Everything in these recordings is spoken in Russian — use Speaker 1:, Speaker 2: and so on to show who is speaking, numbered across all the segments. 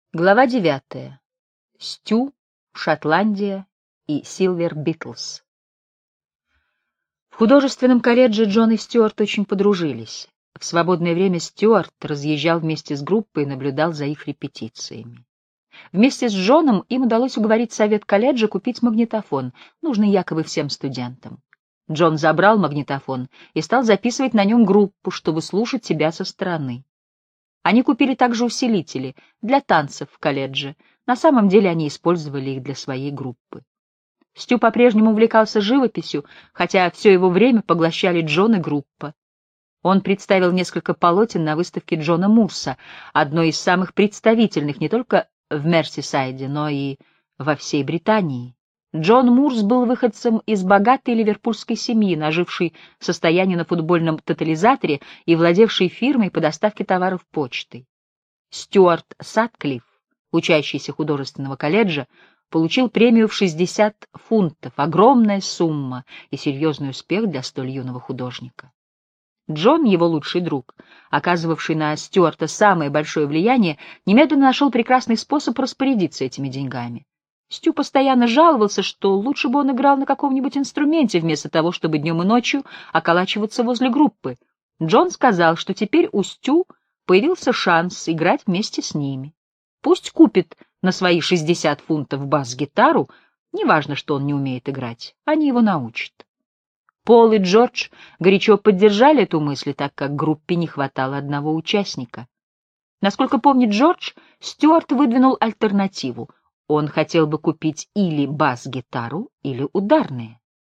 Speaker 1: Глава 9. Стю, Шотландия и Силвер Битлз. В художественном колледже Джон и Стюарт очень подружились. В свободное время Стюарт разъезжал вместе с группой и наблюдал за их репетициями. Вместе с Джоном им удалось уговорить совет колледжа купить магнитофон, нужный якобы всем студентам. Джон забрал магнитофон и стал записывать на нем группу, чтобы слушать себя со стороны. Они купили также усилители для танцев в колледже. На самом деле они использовали их для своей группы. Стю по-прежнему увлекался живописью, хотя все его время поглощали Джон и группа. Он представил несколько полотен на выставке Джона Мурса, одной из самых представительных не только в Мерсисайде, но и во всей Британии. Джон Мурс был выходцем из богатой ливерпульской семьи, нажившей состояние на футбольном тотализаторе и владевшей фирмой по доставке товаров почтой. Стюарт Сатклифф, учащийся художественного колледжа, получил премию в 60 фунтов, огромная сумма и серьезный успех для столь юного художника. Джон, его лучший друг, оказывавший на Стюарта самое большое влияние, немедленно нашел прекрасный способ распорядиться этими деньгами. Стю постоянно жаловался, что лучше бы он играл на каком-нибудь инструменте, вместо того, чтобы днем и ночью околачиваться возле группы. Джон сказал, что теперь у Стю появился шанс играть вместе с ними. Пусть купит на свои 60 фунтов бас-гитару, неважно, что он не умеет играть, они его научат. Пол и Джордж горячо поддержали эту мысль, так как группе не хватало одного участника. Насколько помнит Джордж, Стюарт выдвинул альтернативу. Он хотел бы купить или бас-гитару, или ударные.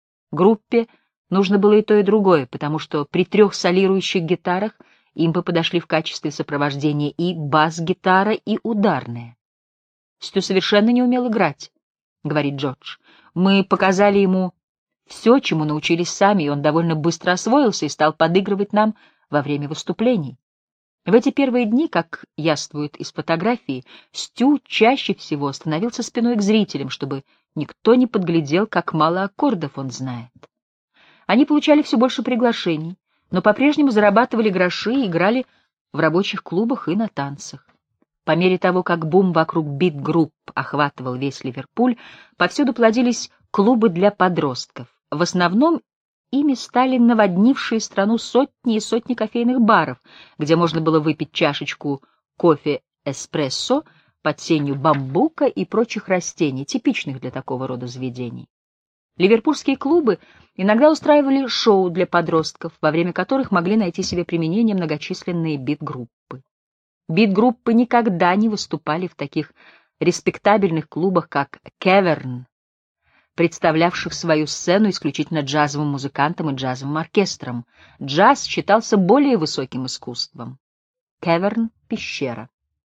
Speaker 1: Группе нужно было и то, и другое, потому что при 3 солирующих гитарах им бы подошли в качестве сопровождения и бас-гитара, и ударные. «Стю совершенно не умел играть», — говорит Джордж. «Мы показали ему все, чему научились сами, и он довольно быстро освоился и стал подыгрывать нам во время выступлений. В эти первые дни, как яствует из фотографии, Стю чаще всего становился спиной к зрителям, чтобы никто не подглядел, как мало аккордов он знает. Они получали все больше приглашений, но по-прежнему зарабатывали гроши и играли в рабочих клубах и на танцах. По мере того, как бум вокруг бит-групп охватывал весь Ливерпуль, повсюду плодились клубы для подростков. В основном ими стали наводнившие страну сотни и сотни кофейных баров, где можно было выпить чашечку кофе-эспрессо под сенью бамбука и прочих растений, типичных для такого рода заведений. Ливерпульские клубы иногда устраивали шоу для подростков, во время которых могли найти себе применение многочисленные бит-группы. Бит-группы никогда не выступали в таких респектабельных клубах, как «Кеверн», представлявших свою сцену исключительно джазовым музыкантам и джазовым оркестрам. Джаз считался более высоким искусством. Кеверн — пещера.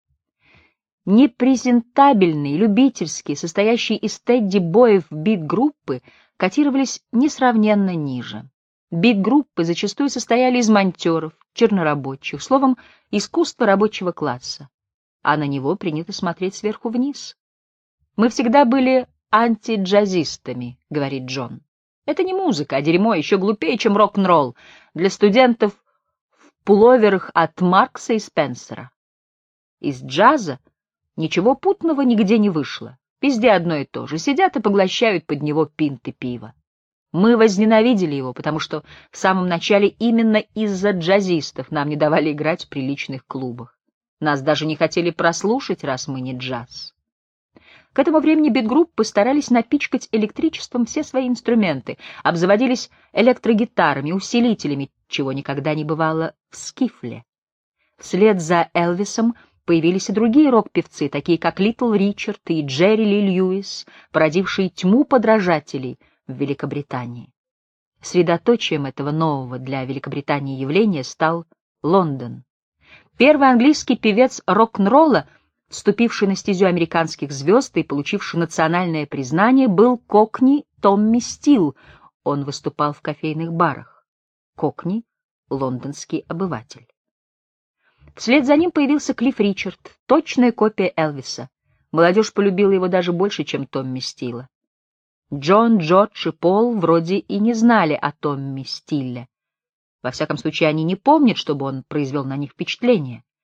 Speaker 1: Непрезентабельные, любительские, состоящие из тедди-боев бит-группы котировались несравненно ниже. Бит-группы зачастую состояли из монтеров, чернорабочих, словом, искусства рабочего класса, а на него принято смотреть сверху вниз. «Мы всегда были антиджазистами», — говорит Джон. «Это не музыка, а дерьмо, еще глупее, чем рок-н-ролл для студентов в пуловерах от Маркса и Спенсера. Из джаза ничего путного нигде не вышло. Везде одно и то же. Сидят и поглощают под него пинты пива. Мы возненавидели его, потому что в самом начале именно из-за джазистов нам не давали играть в приличных клубах. Нас даже не хотели прослушать, раз мы не джаз». К этому времени бит-группы старались напичкать электричеством все свои инструменты, обзаводились электрогитарами, усилителями, чего никогда не бывало в скифле. Вслед за Элвисом появились и другие рок-певцы, такие как Литл Ричард и Джерри Ли Льюис, породившие тьму подражателей в Великобритании. Средоточием этого нового для Великобритании явления стал Лондон. Первый английский певец рок-н-ролла, вступивший на стезю американских звезд и получивший национальное признание, был кокни Томми Стил. Он выступал в кофейных барах. Кокни — лондонский обыватель. Вслед за ним появился Клифф Ричард, точная копия Элвиса. Молодежь полюбила его даже больше, чем Томми Стила. Джон, Джордж и Пол вроде и не знали о Томми Стилле. Во всяком случае, они не помнят, чтобы он произвел на них впечатление.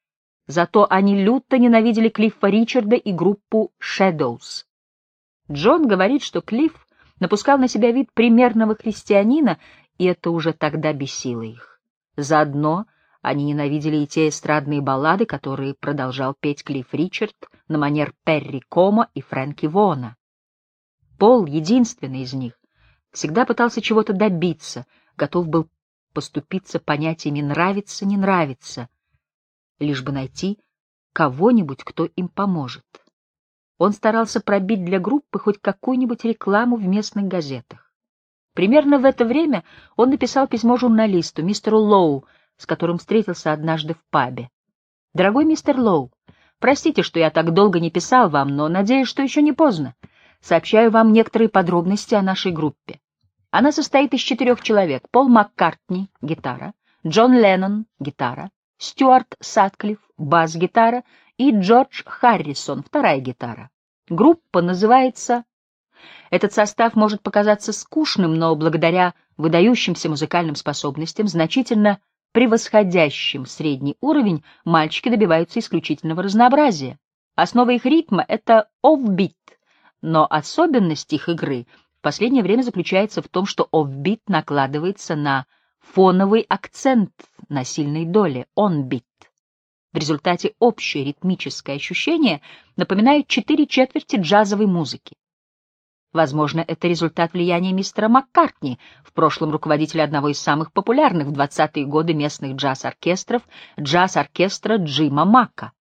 Speaker 1: Зато они люто ненавидели Клиффа Ричарда и группу Shadows. Джон говорит, что Клифф напускал на себя вид примерного христианина, и это уже тогда бесило их. Заодно они ненавидели и те эстрадные баллады, которые продолжал петь Клифф Ричард на манер Перри Комо и Фрэнки Вона. Пол, единственный из них, всегда пытался чего-то добиться, готов был поступиться понятиями «нравится, не нравится», лишь бы найти кого-нибудь, кто им поможет. Он старался пробить для группы хоть какую-нибудь рекламу в местных газетах. Примерно в это время он написал письмо журналисту, мистеру Лоу, с которым встретился однажды в пабе. «Дорогой мистер Лоу, простите, что я так долго не писал вам, но надеюсь, что еще не поздно. Сообщаю вам некоторые подробности о нашей группе. Она состоит из 4 человек: Пол Маккартни — гитара, Джон Леннон — гитара, Стюарт Сатклифф — бас-гитара и Джордж Харрисон — вторая гитара. Группа называется... Этот состав может показаться скучным, но благодаря выдающимся музыкальным способностям, значительно превосходящим средний уровень, мальчики добиваются исключительного разнообразия. Основа их ритма — это офбит, но особенность их игры в последнее время заключается в том, что офбит накладывается на фоновый акцент на сильной доле, онбит. В результате общее ритмическое ощущение напоминает 4/4 джазовой музыки. Возможно, это результат влияния мистера Маккартни, в прошлом руководителя одного из самых популярных в 20-е годы местных джаз-оркестров, джаз-оркестра Джима Мака.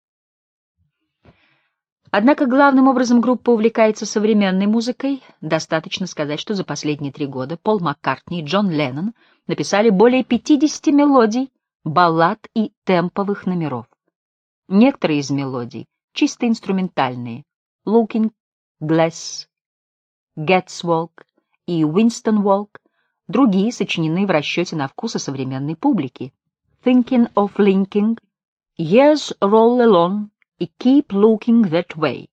Speaker 1: Однако главным образом группа увлекается современной музыкой. Достаточно сказать, что за последние 3 года Пол Маккартни и Джон Леннон написали более 50 мелодий, баллад и темповых номеров. Некоторые из мелодий чисто инструментальные: «Looking Glass», «Gets Walk» и «Winston Walk», другие сочинены в расчете на вкусы современной публики: «Thinking of Linking», «Years Roll Along» и «Keep Looking That Way».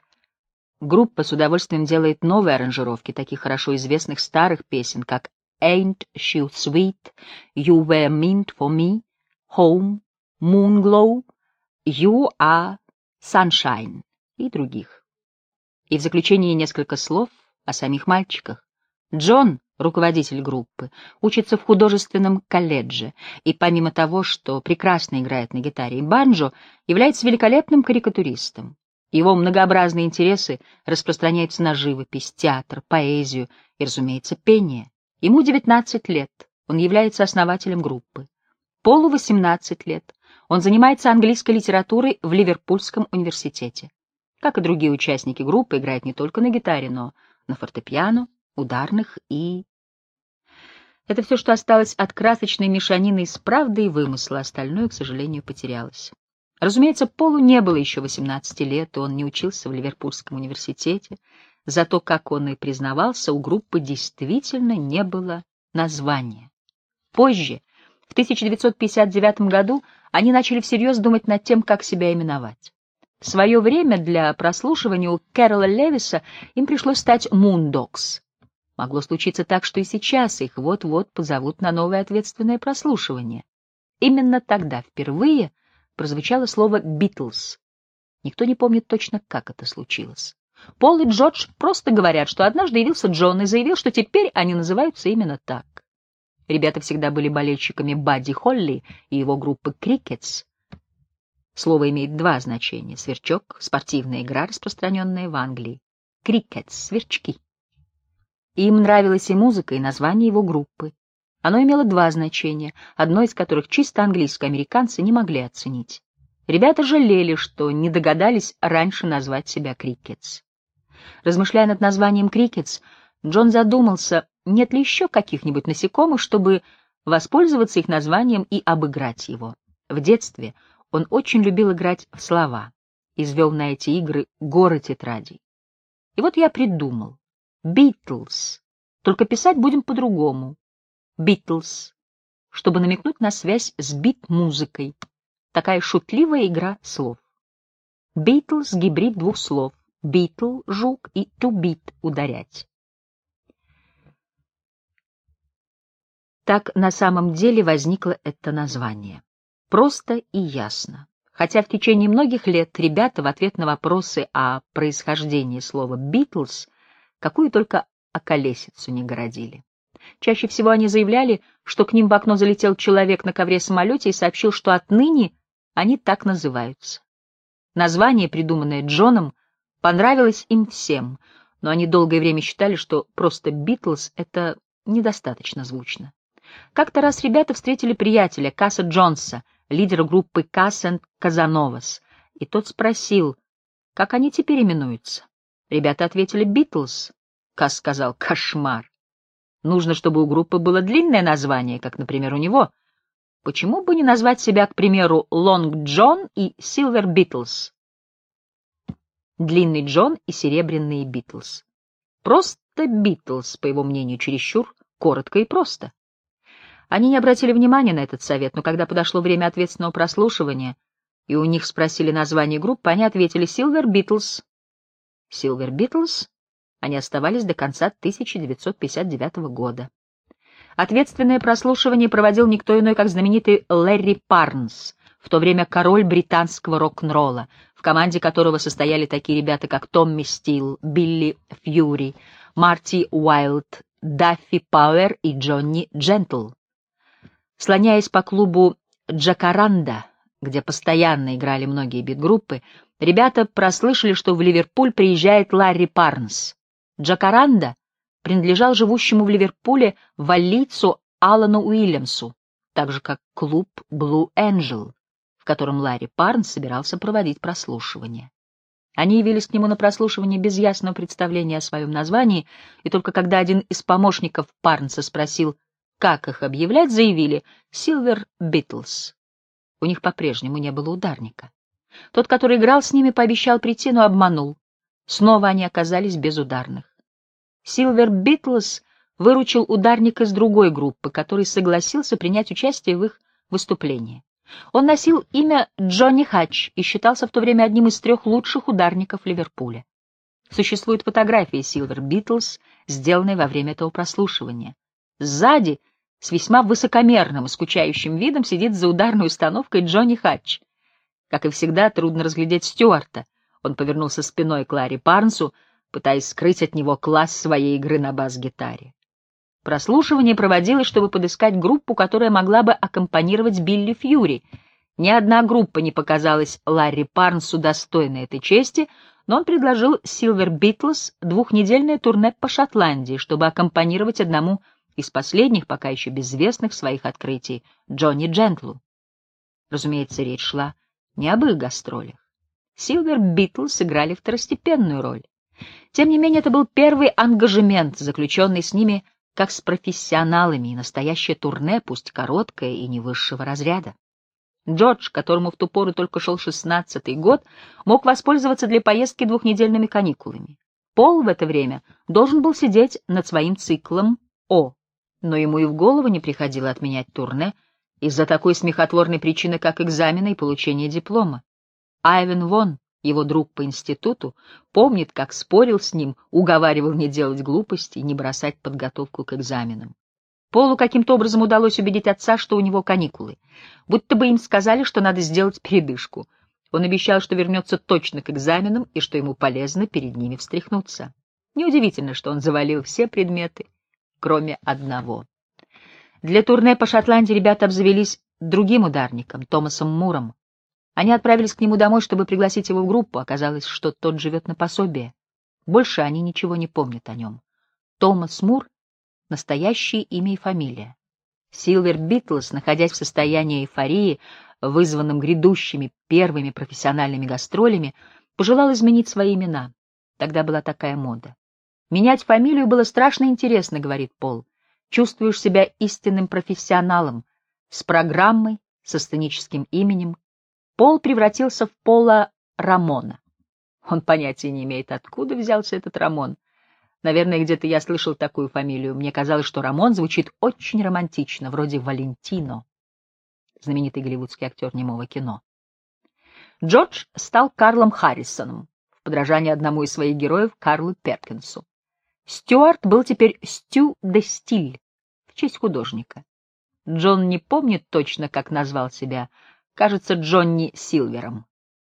Speaker 1: Группа с удовольствием делает новые аранжировки таких хорошо известных старых песен, как «Ain't She Sweet», «You Were Meant For Me», «Home», «Moonglow», «You Are Sunshine» и других. И в заключение несколько слов о самих мальчиках. Джон, руководитель группы, учится в художественном колледже, и помимо того, что прекрасно играет на гитаре и банджо, является великолепным карикатуристом. Его многообразные интересы распространяются на живопись, театр, поэзию и, разумеется, пение. Ему 19 лет, он является основателем группы. Полу 18 лет, он занимается английской литературой в Ливерпульском университете. Как и другие участники группы, играет не только на гитаре, но на фортепиано, ударных и... Это все, что осталось от красочной мешанины из правды и вымысла, остальное, к сожалению, потерялось. Разумеется, Полу не было еще 18 лет, и он не учился в Ливерпульском университете, зато, как он и признавался, у группы действительно не было названия. Позже, в 1959 году, они начали всерьез думать над тем, как себя именовать. В свое время для прослушивания у Кэрола Левиса им пришлось стать Moondogs. Могло случиться так, что и сейчас их вот-вот позовут на новое ответственное прослушивание. Именно тогда впервые прозвучало слово «Битлз». Никто не помнит точно, как это случилось. Пол и Джордж просто говорят, что однажды явился Джон и заявил, что теперь они называются именно так. Ребята всегда были болельщиками Бадди Холли и его группы «Крикетс». Слово имеет 2 значения: сверчок — спортивная игра, распространенная в Англии, «крикетс» — сверчки. Им нравилась и музыка, и название его группы. Оно имело 2 значения, одно из которых чисто английско-американцы не могли оценить. Ребята жалели, что не догадались раньше назвать себя «Крикетс». Размышляя над названием «Крикетс», Джон задумался, нет ли еще каких-нибудь насекомых, чтобы воспользоваться их названием и обыграть его. В детстве он очень любил играть в слова, извел на эти игры горы тетрадей. И вот я придумал: «Битлз», только писать будем по-другому. «Битлз», чтобы намекнуть на связь с бит-музыкой. Такая шутливая игра слов. «Битлз» — гибрид 2 слов: «битл» — жук и «to beat» — ударять. Так на самом деле возникло это название. Просто и ясно. хотя в течение многих лет ребята в ответ на вопросы о происхождении слова «Битлз» какую только околесицу не городили. Чаще всего они заявляли, что к ним в окно залетел человек на ковре-самолете и сообщил, что отныне они так называются. Название, придуманное Джоном, понравилось им всем, но они долгое время считали, что просто «Битлз» — это недостаточно звучно. Как-то раз ребята встретили приятеля, Касса Джонса, лидера группы Касс энд Казановас, и тот спросил, как они теперь именуются. Ребята ответили «Битлз». Касс сказал «Кошмар. Нужно, чтобы у группы было длинное название, как, например, у него. Почему бы не назвать себя, к примеру, Лонг Джон и Силвер Битлз? Длинный Джон и серебряные Битлз. Просто Битлз, по его мнению, чересчур коротко и просто. Они не обратили внимания на этот совет, но когда подошло время ответственного прослушивания, и у них спросили название группы, они ответили «Силвер Битлз». «Силвер Битлз» они оставались до конца 1959 года. Ответственное прослушивание проводил никто иной, как знаменитый Ларри Парнс, в то время король британского рок-н-ролла, в команде которого состояли такие ребята, как Томми Стил, Билли Фьюри, Марти Уайлд, Даффи Пауэр и Джонни Джентл. Слоняясь по клубу «Джакаранда», где постоянно играли многие бит-группы, ребята прослышали, что в Ливерпуль приезжает Ларри Парнс. «Джакаранда» принадлежал живущему в Ливерпуле валлийцу Алану Уильямсу, так же как клуб «Блу Энджел», в котором Ларри Парнс собирался проводить прослушивание. Они явились к нему на прослушивание без ясного представления о своем названии, и только когда один из помощников Парнса спросил, как их объявлять, заявили «Silver Beatles». У них по-прежнему не было ударника. Тот, который играл с ними, пообещал прийти, но обманул. Снова они оказались без ударных. Silver Beatles выручил ударник из другой группы, который согласился принять участие в их выступлении. Он носил имя Джонни Хатч и считался в то время одним из 3 лучших ударников Ливерпуля. Существует фотография Silver Beatles, сделанная во время этого прослушивания. Сзади, с весьма высокомерным и скучающим видом, сидит за ударной установкой Джонни Хатч. Как и всегда, трудно разглядеть Стюарта. Он повернулся спиной к Ларри Парнсу, пытаясь скрыть от него класс своей игры на бас-гитаре. Прослушивание проводилось, чтобы подыскать группу, которая могла бы аккомпанировать Билли Фьюри. Ни одна группа не показалась Ларри Парнсу достойной этой чести, но он предложил Silver Beatles 2-недельное турне по Шотландии, чтобы аккомпанировать одному из последних, пока еще безвестных своих открытий, Джонни Джентлу. Разумеется, речь шла не об их гастролях. Silver Beatles сыграли второстепенную роль. Тем не менее, это был первый ангажемент, заключенный с ними как с профессионалами, и настоящее турне, пусть короткое и не высшего разряда. Джордж, которому в ту пору только шел 16-й год, мог воспользоваться для поездки 2-недельными каникулами. Пол в это время должен был сидеть над своим циклом «О», но ему и в голову не приходило отменять турне из-за такой смехотворной причины, как экзамены и получение диплома. Айвен Вон, его друг по институту, помнит, как спорил с ним, уговаривал не делать глупостей, не бросать подготовку к экзаменам. Полу каким-то образом удалось убедить отца, что у него каникулы. Будто бы им сказали, что надо сделать передышку. Он обещал, что вернется точно к экзаменам и что ему полезно перед ними встряхнуться. Неудивительно, что он завалил все предметы, кроме одного. Для турне по Шотландии ребята обзавелись другим ударником, Томасом Муром. Они отправились к нему домой, чтобы пригласить его в группу. Оказалось, что тот живет на пособие. Больше они ничего не помнят о нем. Томас Мур — настоящее имя и фамилия. Silver Beatles, находясь в состоянии эйфории, вызванном грядущими первыми профессиональными гастролями, пожелал изменить свои имена. Тогда была такая мода. «Менять фамилию было страшно интересно», — говорит Пол. «Чувствуешь себя истинным профессионалом, с программой, со сценическим именем». Пол превратился в Пола Рамона. Он понятия не имеет, откуда взялся этот Рамон. Наверное, где-то я слышал такую фамилию. Мне казалось, что Рамон звучит очень романтично, вроде Валентино, знаменитый голливудский актер немого кино. Джордж стал Карлом Харрисоном, в подражание одному из своих героев, Карлу Перкинсу. Стюарт был теперь Стю де Стиль, в честь художника. Джон не помнит точно, как назвал себя, кажется, Джонни Силвером.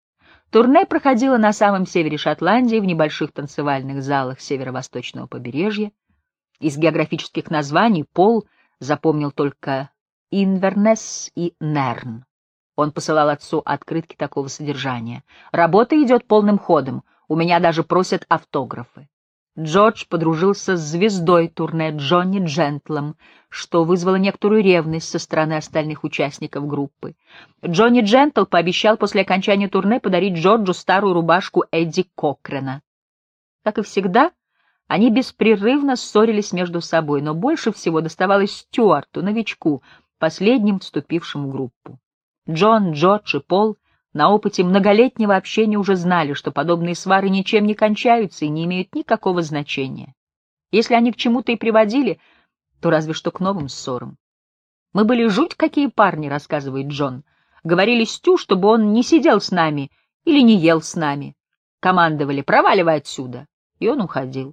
Speaker 1: Турне проходило на самом севере Шотландии, в небольших танцевальных залах северо-восточного побережья. Из географических названий Пол запомнил только Инвернес и Нерн. Он посылал отцу открытки такого содержания: «Работа идет полным ходом, у меня даже просят автографы». Джордж подружился с звездой турне Джонни Джентлом, что вызвало некоторую ревность со стороны остальных участников группы. Джонни Джентл пообещал после окончания турне подарить Джорджу старую рубашку Эдди Кокрена. Как и всегда, они беспрерывно ссорились между собой, но больше всего доставалось Стюарту, новичку, последним вступившим в группу. Джон, Джордж и Пол на опыте многолетнего общения уже знали, что подобные свары ничем не кончаются и не имеют никакого значения. Если они к чему-то и приводили, то разве что к новым ссорам. «Мы были жуть какие парни», — рассказывает Джон. «Говорили Стю, чтобы он не сидел с нами или не ел с нами. Командовали: проваливай отсюда». И он уходил.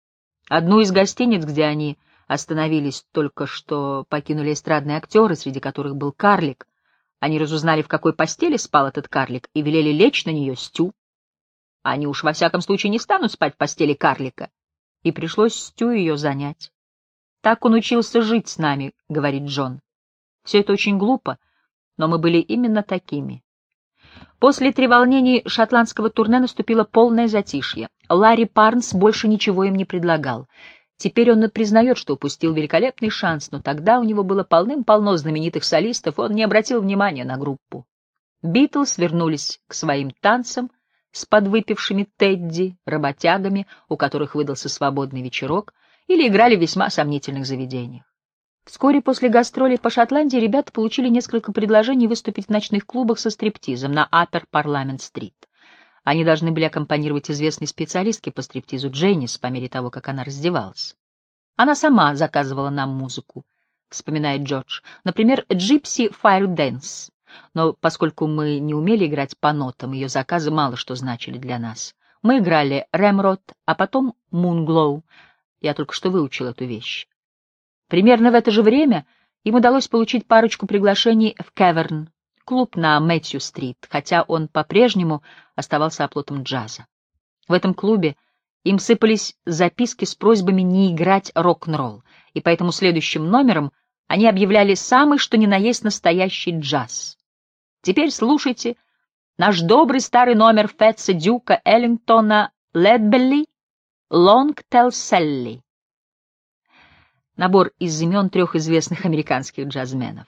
Speaker 1: Одну из гостиниц, где они остановились, только что покинули эстрадные актеры, среди которых был карлик. Они разузнали, в какой постели спал этот карлик, и велели лечь на нее Стю. Они уж во всяком случае не станут спать в постели карлика. И пришлось Стю ее занять. «Так он учился жить с нами», — говорит Джон. Все это очень глупо, но мы были именно такими. После треволнений шотландского турне наступило полное затишье. Ларри Парнс больше ничего им не предлагал. Теперь он признает, что упустил великолепный шанс, но тогда у него было полным-полно знаменитых солистов, он не обратил внимания на группу. Битлз вернулись к своим танцам с подвыпившими Тедди, работягами, у которых выдался свободный вечерок, или играли в весьма сомнительных заведениях. Вскоре после гастролей по Шотландии ребята получили несколько предложений выступить в ночных клубах со стриптизом на Аппер Парламент-стрит. Они должны были аккомпанировать известной специалистке по стриптизу Дженнис по мере того, как она раздевалась. «Она сама заказывала нам музыку», — вспоминает Джордж. «Например, «Gypsy Fire Dance». Но поскольку мы не умели играть по нотам, ее заказы мало что значили для нас. Мы играли «Ремрод», а потом «Moonglow». Я только что выучил эту вещь. Примерно в это же время им удалось получить парочку приглашений в «Каверн», клуб на Мэтью-стрит, хотя он по-прежнему оставался оплотом джаза. В этом клубе им сыпались записки с просьбами не играть рок-н-ролл, и поэтому следующим номером они объявляли самый что ни на есть настоящий джаз. Теперь слушайте наш добрый старый номер Фетса Дюка Эллингтона Ледбелли «Лонг Тел Селли». Набор из имен 3 известных американских джазменов.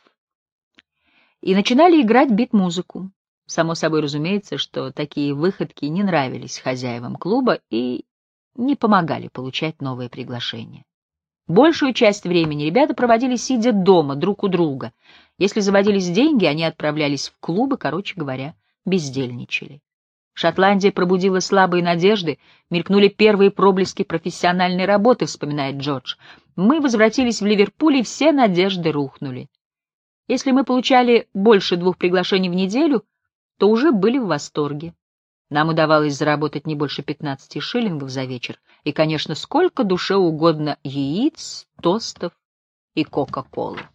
Speaker 1: И начинали играть бит-музыку. Само собой разумеется, что такие выходки не нравились хозяевам клуба и не помогали получать новые приглашения. Большую часть времени ребята проводили сидя дома друг у друга. Если заводились деньги, они отправлялись в клубы, короче говоря, бездельничали. Шотландия пробудила слабые надежды, мелькнули первые проблески профессиональной работы, вспоминает Джордж. Мы возвратились в Ливерпуль, и все надежды рухнули. Если мы получали больше 2 приглашений в неделю, то уже были в восторге. Нам удавалось заработать не больше 15 шиллингов за вечер, и, конечно, сколько душе угодно яиц, тостов и кока-колы.